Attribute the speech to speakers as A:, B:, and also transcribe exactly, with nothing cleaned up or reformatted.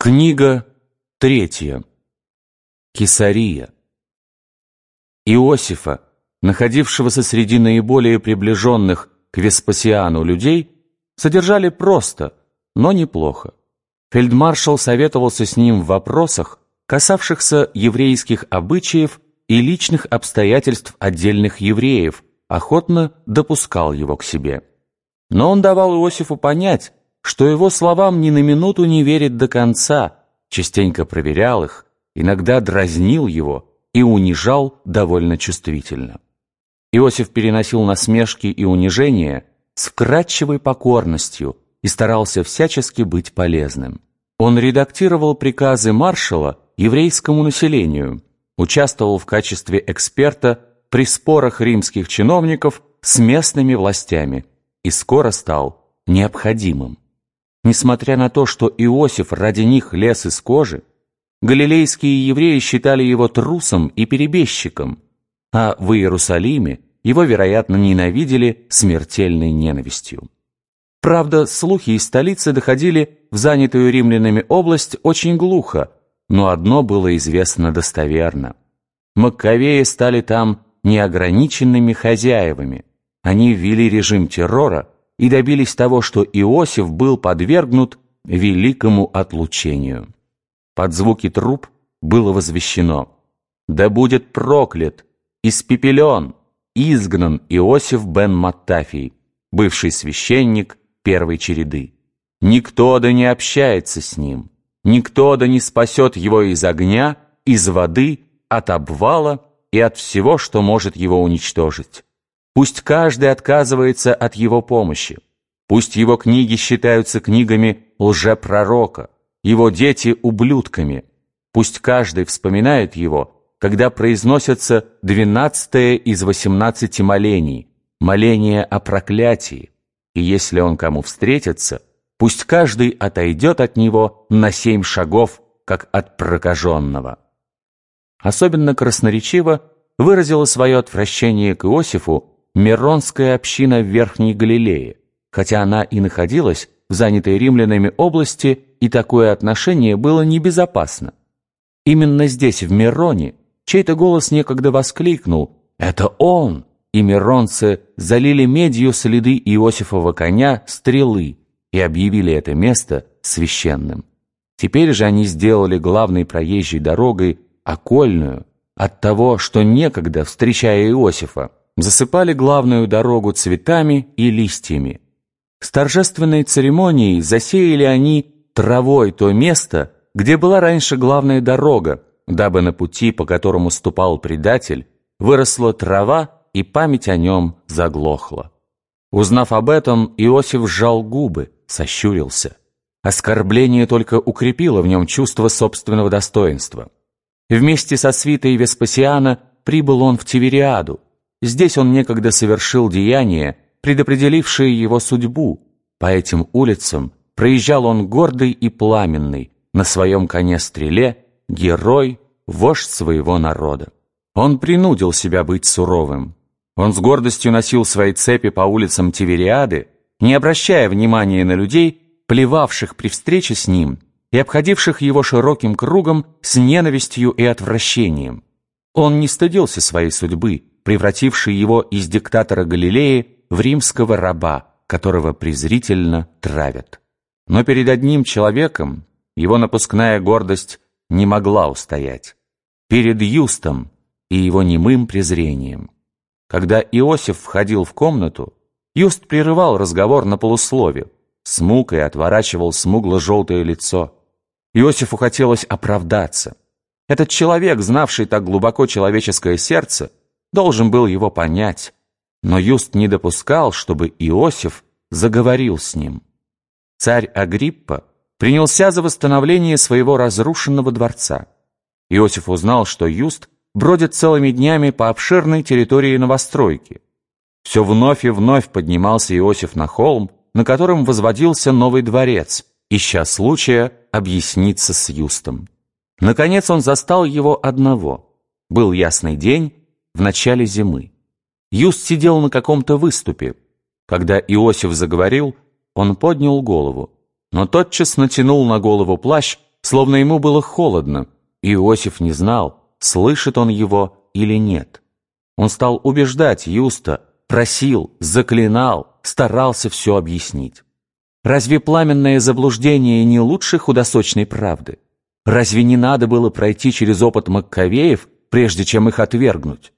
A: Книга третья. Кесария. Иосифа, находившегося среди наиболее приближенных к Веспасиану людей, содержали просто, но неплохо. Фельдмаршал советовался с ним в вопросах, касавшихся еврейских обычаев и личных обстоятельств отдельных евреев, охотно допускал его к себе. Но он давал Иосифу понять, что его словам ни на минуту не верит до конца, частенько проверял их, иногда дразнил его и унижал довольно чувствительно. Иосиф переносил насмешки и унижения с вкрадчивой покорностью и старался всячески быть полезным. Он редактировал приказы маршала еврейскому населению, участвовал в качестве эксперта при спорах римских чиновников с местными властями и скоро стал необходимым. Несмотря на то, что Иосиф ради них лез из кожи, галилейские евреи считали его трусом и перебежчиком, а в Иерусалиме его, вероятно, ненавидели смертельной ненавистью. Правда, слухи из столицы доходили в занятую римлянами область очень глухо, но одно было известно достоверно. Маккавеи стали там неограниченными хозяевами. Они ввели режим террора и добились того, что Иосиф был подвергнут великому отлучению. Под звуки труб было возвещено: «Да будет проклят, испепелен, изгнан Иосиф бен Маттафий, бывший священник первой череды. Никто да не общается с ним, никто да не спасет его из огня, из воды, от обвала и от всего, что может его уничтожить. Пусть каждый отказывается от его помощи. Пусть его книги считаются книгами лжепророка, его дети — ублюдками. Пусть каждый вспоминает его, когда произносятся двенадцатое из восемнадцати молений, моление о проклятии, и если он кому встретится, пусть каждый отойдет от него на семь шагов, как от прокаженного». Особенно красноречиво выразила свое отвращение к Иосифу Миронская община в Верхней Галилее, хотя она и находилась в занятой римлянами области, и такое отношение было небезопасно. Именно здесь, в Мироне, чей-то голос некогда воскликнул: «Это он!» И миронцы залили медью следы Иосифова коня стрелы и объявили это место священным. Теперь же они сделали главной проезжей дорогой окольную от того, что некогда, встречая Иосифа, засыпали главную дорогу цветами и листьями. С торжественной церемонией засеяли они травой то место, где была раньше главная дорога, дабы на пути, по которому ступал предатель, выросла трава, и память о нем заглохла. Узнав об этом, Иосиф сжал губы, сощурился. Оскорбление только укрепило в нем чувство собственного достоинства. Вместе со свитой Веспасиана прибыл он в Тивериаду. Здесь он некогда совершил деяние, предопределившее его судьбу. По этим улицам проезжал он гордый и пламенный, на своем коне-стреле, герой, вождь своего народа. Он принудил себя быть суровым. Он с гордостью носил свои цепи по улицам Тивериады, не обращая внимания на людей, плевавших при встрече с ним и обходивших его широким кругом с ненавистью и отвращением. Он не стыдился своей судьбы, превратившей его из диктатора Галилеи в римского раба, которого презрительно травят. Но перед одним человеком его напускная гордость не могла устоять. Перед Юстом и его немым презрением. Когда Иосиф входил в комнату, Юст прерывал разговор на полуслове, с мукой отворачивал смугло-желтое лицо. Иосифу хотелось оправдаться. Этот человек, знавший так глубоко человеческое сердце, должен был его понять, но Юст не допускал, чтобы Иосиф заговорил с ним. Царь Агриппа принялся за восстановление своего разрушенного дворца. Иосиф узнал, что Юст бродит целыми днями по обширной территории новостройки. Все вновь и вновь поднимался Иосиф на холм, на котором возводился новый дворец, ища случая объясниться с Юстом. Наконец он застал его одного. Был ясный день в начале зимы. Юст сидел на каком-то выступе. Когда Иосиф заговорил, он поднял голову, но тотчас натянул на голову плащ словно ему было холодно, и Иосиф не знал, слышит он его или нет. Он стал убеждать Юста, просил, заклинал, старался все объяснить. Разве пламенное заблуждение не лучше худосочной правды? Разве не надо было пройти через опыт Маккавеев, прежде чем их отвергнуть?